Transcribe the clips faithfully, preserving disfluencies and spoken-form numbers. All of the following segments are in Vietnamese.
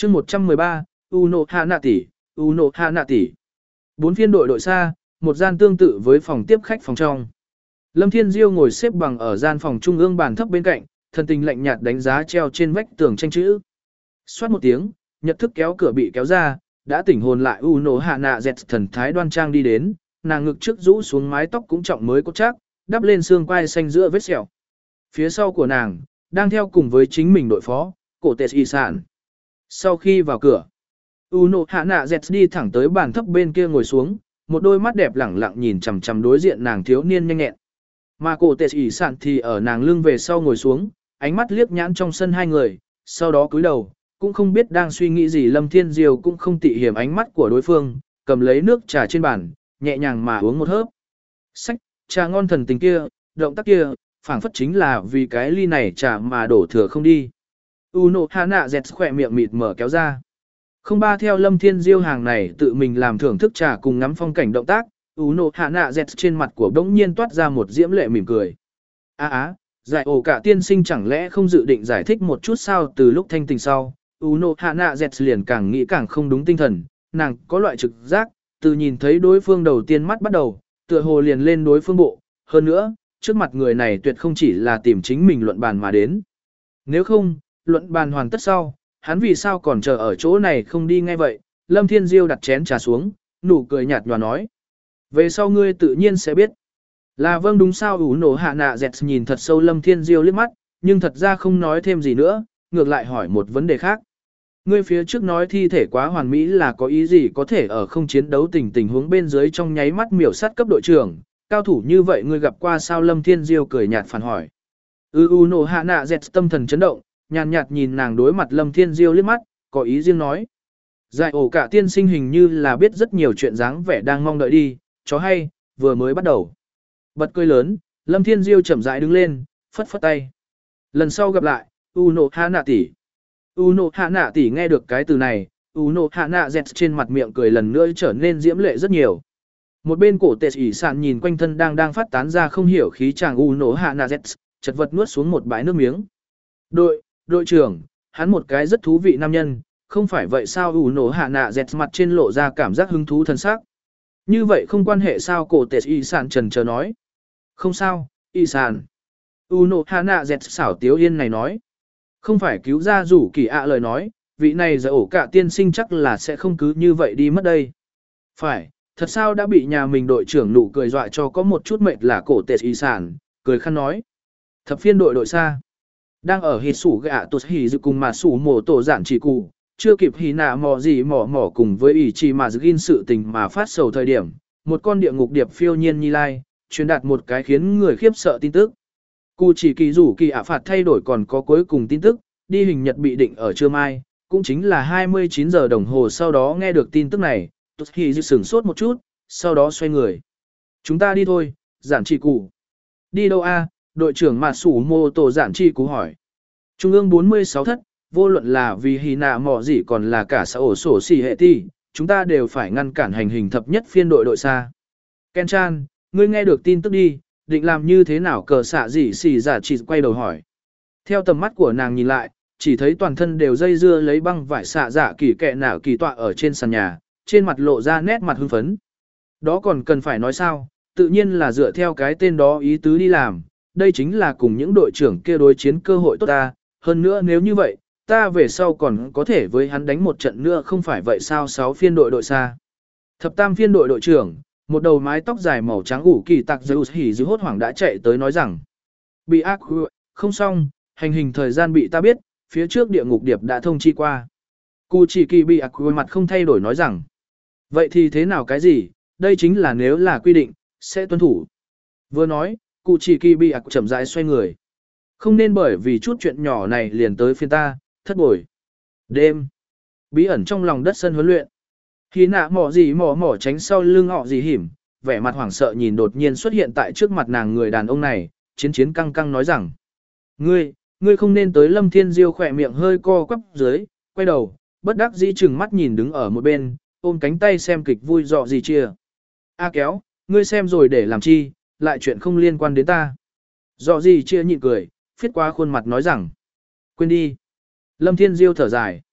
chương một trăm mười ba, Uno Hana tỷ, Uno Hana tỷ. Bốn phiên đội đội xa, một gian tương tự với phòng tiếp khách phòng trong. Lâm Thiên Diêu ngồi xếp bằng ở gian phòng trung ương bàn thấp bên cạnh, thần tình lạnh nhạt đánh giá treo trên vách tường tranh chữ. Xoát một tiếng, nhật thức kéo cửa bị kéo ra, đã tỉnh hồn lại Uno Hana dẹt thần thái đoan trang đi đến, nàng ngực trước rũ xuống mái tóc cũng trọng mới cốt chắc, đắp lên xương quai xanh giữa vết sẹo. Phía sau của nàng, đang theo cùng với chính mình đội phó, cổ tệ y sản. Sau khi vào cửa, Uno Hana dẹt đi thẳng tới bàn thấp bên kia ngồi xuống, một đôi mắt đẹp lẳng lặng nhìn chằm chằm đối diện nàng thiếu niên nhanh nhẹn. Mà cổ tệ y sản thì ở nàng lưng về sau ngồi xuống, ánh mắt liếc nhãn trong sân hai người, sau đó cúi đầu, cũng không biết đang suy nghĩ gì. Lâm Thiên Diêu cũng không tị hiểm ánh mắt của đối phương, cầm lấy nước trà trên bàn, nhẹ nhàng mà uống một hớp. Sách, trà ngon thần tình kia, động tác kia, phảng phất chính là vì cái ly này trà mà đổ thừa không đi. Uno Hana dẹt khỏe miệng mịt mở kéo ra. Không ba theo Lâm Thiên Diêu hàng này tự mình làm thưởng thức trà cùng ngắm phong cảnh động tác, Uno Hana dẹt trên mặt của đống nhiên toát ra một diễm lệ mỉm cười. Á á, giải ổ cả tiên sinh chẳng lẽ không dự định giải thích một chút sao? Từ lúc thanh tình sau, Uno Hana dẹt liền càng nghĩ càng không đúng tinh thần, nàng có loại trực giác, từ nhìn thấy đối phương đầu tiên mắt bắt đầu, tựa hồ liền lên đối phương bộ, hơn nữa, trước mặt người này tuyệt không chỉ là tìm chính mình luận bàn mà đến. Nếu không, luận bàn hoàn tất sau, hắn vì sao còn chờ ở chỗ này không đi ngay vậy? Lâm Thiên Diêu đặt chén trà xuống, nụ cười nhạt nhòa nói. Về sau ngươi tự nhiên sẽ biết. Là vâng đúng sao? Uno Hana dẹt nhìn thật sâu Lâm Thiên Diêu liếc mắt, nhưng thật ra không nói thêm gì nữa, ngược lại hỏi một vấn đề khác. Ngươi phía trước nói thi thể quá hoàn mỹ là có ý gì? Có thể ở không chiến đấu tình tình huống bên dưới trong nháy mắt miểu sát cấp đội trưởng, cao thủ như vậy ngươi gặp qua sao? Lâm Thiên Diêu cười nhạt phản hỏi. Ừ Uno Hana dẹt tâm thần chấn động, nhàn nhạt nhìn nàng đối mặt Lâm Thiên Diêu liếc mắt, có ý riêng nói. Giải ổ cả tiên sinh hình như là biết rất nhiều chuyện dáng vẻ đang mong đợi đi, chó hay, vừa mới bắt đầu. Bật cười lớn, Lâm Thiên Diêu chậm rãi đứng lên, phất phất tay. Lần sau gặp lại, Uno Hana tỷ. Uno Hana tỷ nghe được cái từ này, Uno Hana dẹt trên mặt miệng cười lần nữa trở nên diễm lệ rất nhiều. Một bên cổ tệ ỉ sàn nhìn quanh thân đang đang phát tán ra không hiểu khí chàng Uno Hana dẹt, chật vật nuốt xuống một bãi nước miếng. Đội, đội trưởng, hắn một cái rất thú vị nam nhân, không phải vậy sao? Uno Hana dẹt mặt trên lộ ra cảm giác hứng thú thân sắc. Như vậy không quan hệ sao? Cổ tệ ỉ sàn trần chờ nói. Không sao, ỉ sàn. Uno Hana dẹt xảo tiếu yên này nói. Không phải cứu ra rủ kỳ ạ lời nói, vị này giờ ổ cả tiên sinh chắc là sẽ không cứ như vậy đi mất đây. Phải, thật sao? Đã bị nhà mình đội trưởng nụ cười dọa cho có một chút mệt là cổ tệ y sản, cười khăn nói. Thập phiên đội đội xa. Đang ở hít sủ gạ tụt hỉ dự cùng mà sủ mổ tổ giản chỉ cụ, chưa kịp hỉ nạ mò gì mò mò cùng với ý chỉ mà ghin sự tình mà phát sầu thời điểm, một con địa ngục điệp phiêu nhiên nhi lai, truyền đạt một cái khiến người khiếp sợ tin tức. Cụ chỉ kỳ rủ kỳ ạ phạt thay đổi còn có cuối cùng tin tức, đi hình nhật bị định ở trưa mai, cũng chính là hai mươi chín giờ đồng hồ sau đó nghe được tin tức này, tụt hỉ dự sửng sốt một chút, sau đó xoay người. Chúng ta đi thôi, giản chỉ cụ. Đi đâu a? Đội trưởng mà sủ mô tổ giản chi cú hỏi. Trung ương bốn mươi sáu thất, vô luận là vì hì nạ mỏ gì còn là cả xã ổ sổ xì hệ ti, chúng ta đều phải ngăn cản hành hình thập nhất phiên đội đội xa. Ken-chan, ngươi nghe được tin tức đi, định làm như thế nào? Cờ xạ gì xì giả chỉ quay đầu hỏi. Theo tầm mắt của nàng nhìn lại, chỉ thấy toàn thân đều dây dưa lấy băng vải xạ giả kỳ kẹ nạo kỳ tọa ở trên sàn nhà, trên mặt lộ ra nét mặt hưng phấn. Đó còn cần phải nói sao, tự nhiên là dựa theo cái tên đó ý tứ đi làm. Đây chính là cùng những đội trưởng kia đối chiến cơ hội tốt ta, hơn nữa nếu như vậy, ta về sau còn có thể với hắn đánh một trận nữa không phải vậy sao? Sáu phiên đội đội xa. Thập tam phiên đội đội trưởng, một đầu mái tóc dài màu trắng ủ kỳ tặc dư hỉ dư hốt hoảng đã chạy tới nói rằng. Bị ác không xong, hành hình thời gian bị ta biết, phía trước địa ngục điệp đã thông chi qua. Cụ chỉ kỳ bị ác mặt không thay đổi nói rằng. Vậy thì thế nào cái gì, đây chính là nếu là quy định, sẽ tuân thủ. Vừa nói, cụ chỉ kỳ bị ác chậm rãi xoay người. Không nên bởi vì chút chuyện nhỏ này liền tới phiên ta, thất bội. Đêm. Bí ẩn trong lòng đất sân huấn luyện. Khi nạ mỏ gì mỏ mỏ tránh sau lưng họ gì hiểm, vẻ mặt hoảng sợ nhìn đột nhiên xuất hiện tại trước mặt nàng người đàn ông này, chiến chiến căng căng nói rằng. Ngươi, ngươi không nên tới. Lâm Thiên Diêu khỏe miệng hơi co quắp dưới, quay đầu, bất đắc dĩ chừng mắt nhìn đứng ở một bên, ôm cánh tay xem kịch vui dọ gì chia. A kéo, ngươi xem rồi để làm chi, lại chuyện không liên quan đến ta. Dọ gì chia nhịn cười, phiết qua khuôn mặt nói rằng. Quên đi. Lâm Thiên Diêu thở dài.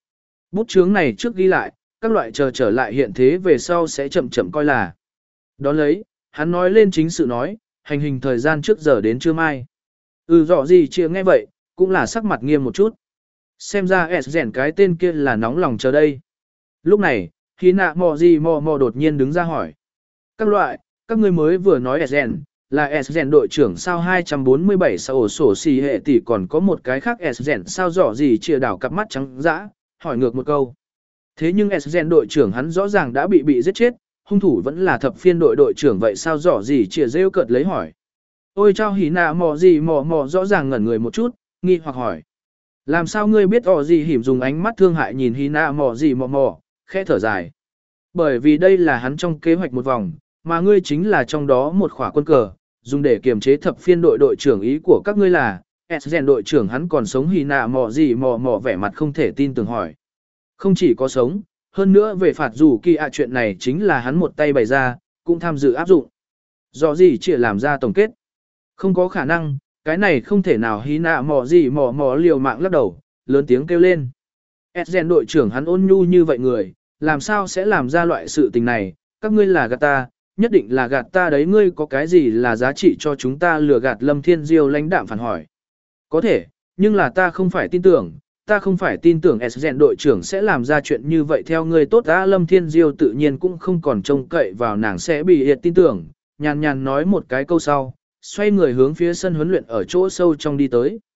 Bút chướng này trước ghi lại, các loại chờ trở lại hiện thế về sau sẽ chậm chậm coi là. Đón lấy, hắn nói lên chính sự nói, hành hình thời gian trước giờ đến trưa mai. Ừ rõ gì chưa nghe vậy, cũng là sắc mặt nghiêm một chút. Xem ra S rèn cái tên kia là nóng lòng chờ đây. Lúc này, khi nạ mò gì mò mò đột nhiên đứng ra hỏi. Các loại, các ngươi mới vừa nói S rèn, là S rèn đội trưởng sao hai trăm bốn mươi bảy sao ổ sổ xì hệ tỷ còn có một cái khác S rèn sao rõ gì chia đảo cặp mắt trắng dã, hỏi ngược một câu. Thế nhưng S rèn đội trưởng hắn rõ ràng đã bị bị giết chết, hung thủ vẫn là thập phiên đội đội trưởng vậy sao rõ gì chia rêu cợt lấy hỏi. Ôi chao hỉ nạ mò gì mò mò rõ ràng ngẩn người một chút, nghi hoặc hỏi. Làm sao ngươi biết ỏ gì hiểm dùng ánh mắt thương hại nhìn hỉ nạ mò gì mò mò, khẽ thở dài. Bởi vì đây là hắn trong kế hoạch một vòng, mà ngươi chính là trong đó một khỏa quân cờ, dùng để kiềm chế thập phiên đội đội trưởng ý của các ngươi là, S rèn đội trưởng hắn còn sống hỉ nạ mò gì mò mò vẻ mặt không thể tin tưởng hỏi. Không chỉ có sống, hơn nữa về phạt dù kỳ ạ chuyện này chính là hắn một tay bày ra, cũng tham dự áp dụng. Do gì chỉ làm ra tổng kết. Không có khả năng, cái này không thể nào hí nạ mò gì mò mò liều mạng lắc đầu, lớn tiếng kêu lên. Esgen đội trưởng hắn ôn nhu như vậy người, làm sao sẽ làm ra loại sự tình này, các ngươi là gạt ta, nhất định là gạt ta đấy, ngươi có cái gì là giá trị cho chúng ta lừa gạt Lâm Thiên Diêu lãnh đạm phản hỏi. Có thể, nhưng là ta không phải tin tưởng, ta không phải tin tưởng Esgen đội trưởng sẽ làm ra chuyện như vậy theo ngươi tốt đã. Lâm Thiên Diêu tự nhiên cũng không còn trông cậy vào nàng sẽ bị hiệt tin tưởng, nhàn nhàn nói một cái câu sau, xoay người hướng phía sân huấn luyện ở chỗ sâu trong đi tới.